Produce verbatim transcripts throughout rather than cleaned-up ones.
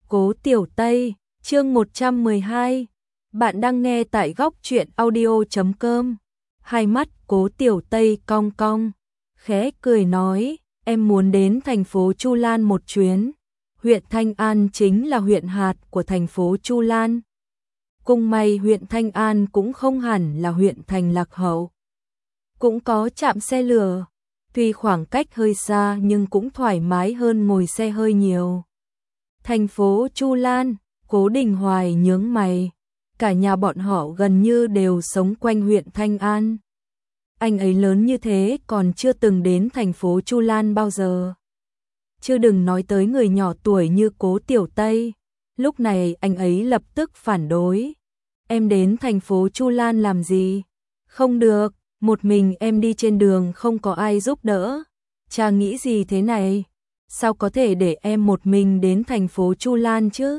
Cố Tiểu Tây, chương một trăm mười hai. Bạn đang nghe tại góc truyện audio chấm com. Hai mắt Cố Tiểu Tây cong cong, khẽ cười nói, em muốn đến thành phố Chu Lan một chuyến. Huyện Thanh An chính là huyện hạt của thành phố Chu Lan. Cùng may huyện Thanh An cũng không hẳn là huyện thành lạc hậu. Cũng có trạm xe lửa, tuy khoảng cách hơi xa nhưng cũng thoải mái hơn ngồi xe hơi nhiều. Thành phố Chu Lan, Cố Đình Hoài nhướng mày, cả nhà bọn họ gần như đều sống quanh huyện Thanh An. Anh ấy lớn như thế còn chưa từng đến thành phố Chu Lan bao giờ. Chứ đừng nói tới người nhỏ tuổi như Cố Tiểu Tây. Lúc này anh ấy lập tức phản đối. Em đến thành phố Chu Lan làm gì? Không được, một mình em đi trên đường không có ai giúp đỡ. Cha nghĩ gì thế này? Sao có thể để em một mình đến thành phố Chu Lan chứ?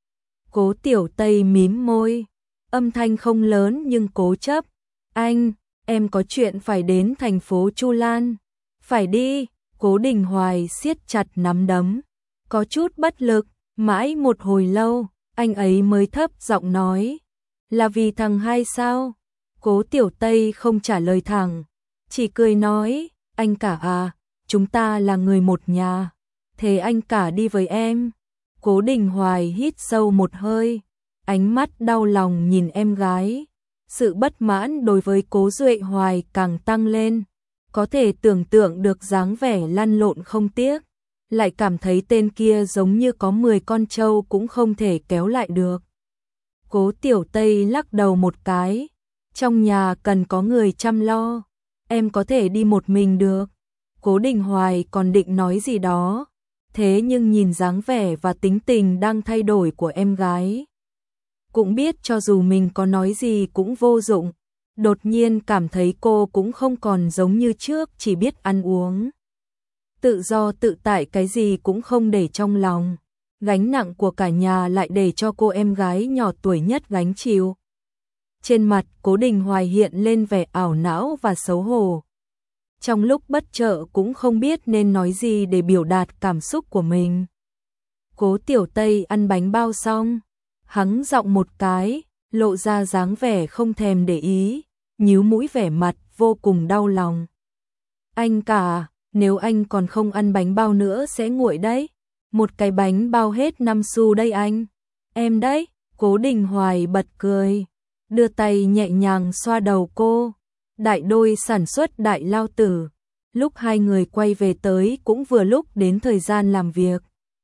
Cố Tiểu Tây mím môi, âm thanh không lớn nhưng cố chấp. Anh, em có chuyện phải đến thành phố Chu Lan. Phải đi, Cố Đình Hoài siết chặt nắm đấm, có chút bất lực, mãi một hồi lâu, anh ấy mới thấp giọng nói. Là vì thằng hai sao? Cố Tiểu Tây không trả lời thẳng, chỉ cười nói, anh cả à, chúng ta là người một nhà. Thế anh cả đi với em. Cố Đình Hoài hít sâu một hơi, ánh mắt đau lòng nhìn em gái. Sự bất mãn đối với Cố Duệ Hoài càng tăng lên. Có thể tưởng tượng được dáng vẻ lăn lộn không tiếc. Lại cảm thấy tên kia giống như có mười con trâu cũng không thể kéo lại được. Cố Tiểu Tây lắc đầu một cái. Trong nhà cần có người chăm lo. Em có thể đi một mình được. Cố Đình Hoài còn định nói gì đó. Thế nhưng nhìn dáng vẻ và tính tình đang thay đổi của em gái, cũng biết cho dù mình có nói gì cũng vô dụng. Đột nhiên cảm thấy cô cũng không còn giống như trước chỉ biết ăn uống. Tự do tự tại cái gì cũng không để trong lòng. Gánh nặng của cả nhà lại để cho cô em gái nhỏ tuổi nhất gánh chịu. Trên mặt Cố Đình Hoài hiện lên vẻ ảo não và xấu hổ. Trong lúc bất chợt cũng không biết nên nói gì để biểu đạt cảm xúc của mình. Cố Tiểu Tây ăn bánh bao xong, hắng giọng một cái, lộ ra dáng vẻ không thèm để ý, nhíu mũi vẻ mặt vô cùng đau lòng. Anh cả, nếu anh còn không ăn bánh bao nữa sẽ nguội đấy. Một cái bánh bao hết năm xu đây anh. Em đấy, Cố Đình Hoài bật cười, đưa tay nhẹ nhàng xoa đầu cô. Đại đôi sản xuất đại lao tử. Lúc hai người quay về tới cũng vừa lúc đến thời gian làm việc.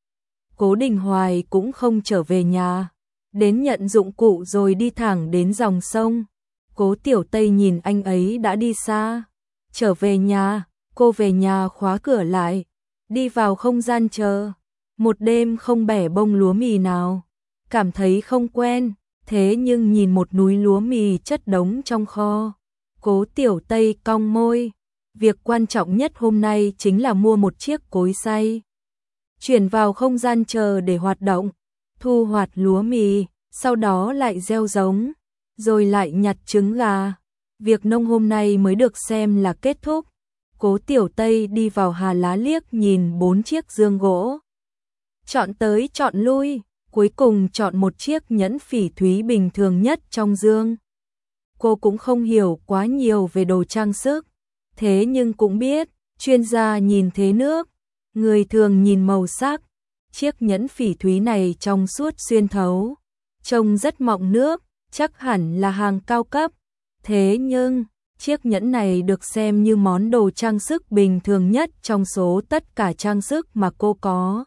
Cố Đình Hoài cũng không trở về nhà, đến nhận dụng cụ rồi đi thẳng đến dòng sông. Cố Tiểu Tây nhìn anh ấy đã đi xa. Trở về nhà, cô về nhà khóa cửa lại, đi vào không gian chờ. Một đêm không bẻ bông lúa mì nào, cảm thấy không quen, thế nhưng nhìn một núi lúa mì chất đống trong kho. Cố Tiểu Tây cong môi, việc quan trọng nhất hôm nay chính là mua một chiếc cối xay. Chuyển vào không gian chờ để hoạt động, thu hoạch lúa mì, sau đó lại gieo giống, rồi lại nhặt trứng gà. Việc nông hôm nay mới được xem là kết thúc. Cố Tiểu Tây đi vào hà lá liếc nhìn bốn chiếc dương gỗ. Chọn tới chọn lui, cuối cùng chọn một chiếc nhẫn phỉ thúy bình thường nhất trong dương. Cô cũng không hiểu quá nhiều về đồ trang sức, thế nhưng cũng biết, chuyên gia nhìn thế nước, người thường nhìn màu sắc. Chiếc nhẫn phỉ thúy này trong suốt xuyên thấu, trông rất mọng nước, chắc hẳn là hàng cao cấp. Thế nhưng, chiếc nhẫn này được xem như món đồ trang sức bình thường nhất trong số tất cả trang sức mà cô có.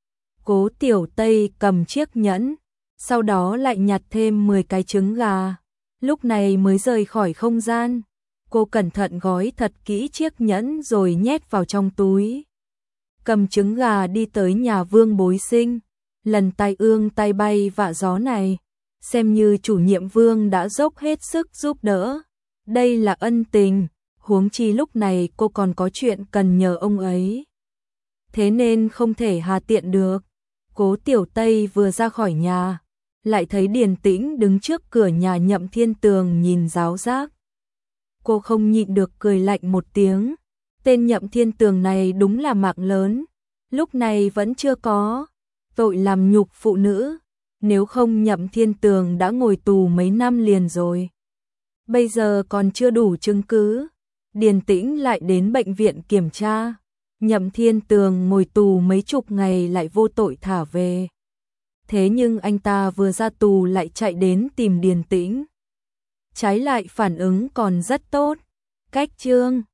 Cố Tiểu Tây cầm chiếc nhẫn, sau đó lại nhặt thêm mười cái trứng gà. Lúc này mới rời khỏi không gian, cô cẩn thận gói thật kỹ chiếc nhẫn rồi nhét vào trong túi. Cầm trứng gà đi tới nhà Vương Bối Sinh, lần tai ương tai bay vạ gió này, xem như chủ nhiệm Vương đã dốc hết sức giúp đỡ. Đây là ân tình, huống chi lúc này cô còn có chuyện cần nhờ ông ấy. Thế nên không thể hà tiện được. Cố Tiểu Tây vừa ra khỏi nhà, lại thấy Điền Tĩnh đứng trước cửa nhà Nhậm Thiên Tường nhìn giáo giác. Cô không nhịn được cười lạnh một tiếng. Tên Nhậm Thiên Tường này đúng là mạng lớn, lúc này vẫn chưa có tội làm nhục phụ nữ, nếu không Nhậm Thiên Tường đã ngồi tù mấy năm liền rồi. Bây giờ còn chưa đủ chứng cứ. Điền Tĩnh lại đến bệnh viện kiểm tra. Nhậm Thiên Tường ngồi tù mấy chục ngày lại vô tội thả về. Thế nhưng anh ta vừa ra tù lại chạy đến tìm Điền Tĩnh. Trái lại phản ứng còn rất tốt. Cách chương